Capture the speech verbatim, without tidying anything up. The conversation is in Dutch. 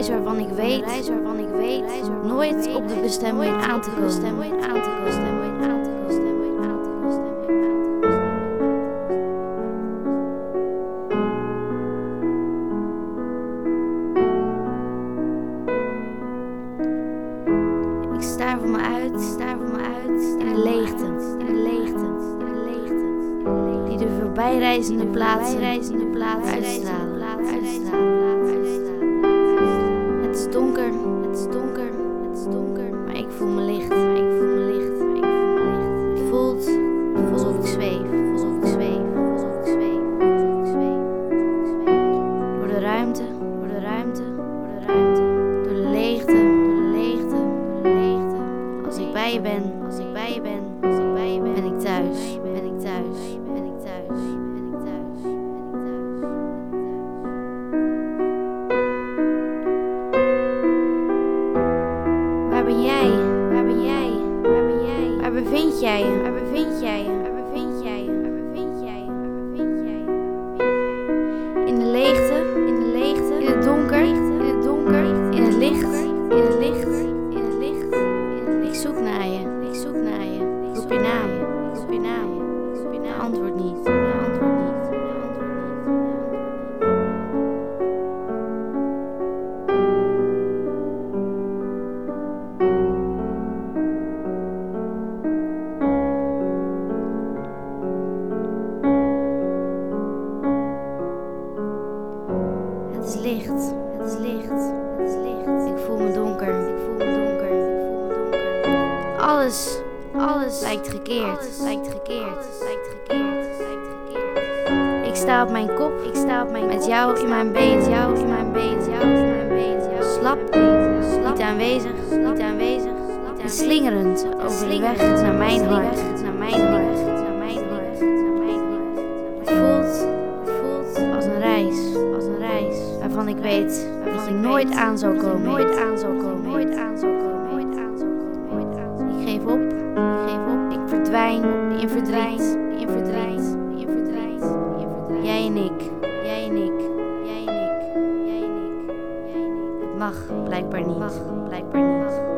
reis waarvan ik weet, reis waarvan ik weet, nooit op de bestemming aan te komen. Ik staar voor me uit, staar voor me uit in de leegte, in de leegte, in de leegte, die de voorbijreizende plaatsen, reizende plaatsen uitstralen, uitstralen, uitstralen. Het is donker, het is donker, het is donker, maar ik voel me licht, maar ik voel me licht, maar ik voel me licht. Het voelt alsof ik zweef, alsof ik zweef, alsof ik zweef, alsof ik zweef, door de ruimte, door de ruimte, door de ruimte, door de leegte, door de leegte, door de leegte. Als ik bij je ben, als ik bij je ben, als ik bij je ben, ben ik thuis, ben ik thuis, ben ik thuis, ben ik thuis, ben ik thuis. Waar ben jij? Waar ben jij? Waar ben jij? Waar bevind jij je? Waar bevind jij je? Waar bevind jij je? Waar bevind jij je? Waar bevind jij je? In de leegte, in de leegte, in het donker, in het donker, in het licht, in het licht, in het licht. Ik zoek naar je, ik zoek naar je. Roep je naam, roep je naam, roep je naam. Antwoord niet, antwoord niet, antwoord niet. Het is licht, het is licht, het is licht. Ik voel me donker, ik voel me donker, ik voel me donker. Alles, alles lijkt gekeerd, alles lijkt gekeerd, alles lijkt gekeerd, lijkt gekeerd. Ik sta op mijn kop, ik sta op mijn met jou in mijn been, jou in mijn been, jou in mijn been, jou slap, slap, niet aanwezig, niet aanwezig, en slingerend over de weg naar mijn hart, naar mijn hart, naar mijn hart, naar mijn hart. Het voelt, het voelt als een reis, als een reis waarvan ik weet dat je nooit aan zou komen, nooit aan zou komen, nooit aan zou komen, nooit aan zou komen, nooit aan zou komen. Ik geef op, ik geef op, ik verdwijn in verdriet, in verdriet, in verdriet, in verdriet. Jij en ik, jij en ik, jij en ik, jij en ik, jij en ik. Het mag blijkbaar niet, mag blijkbaar niet.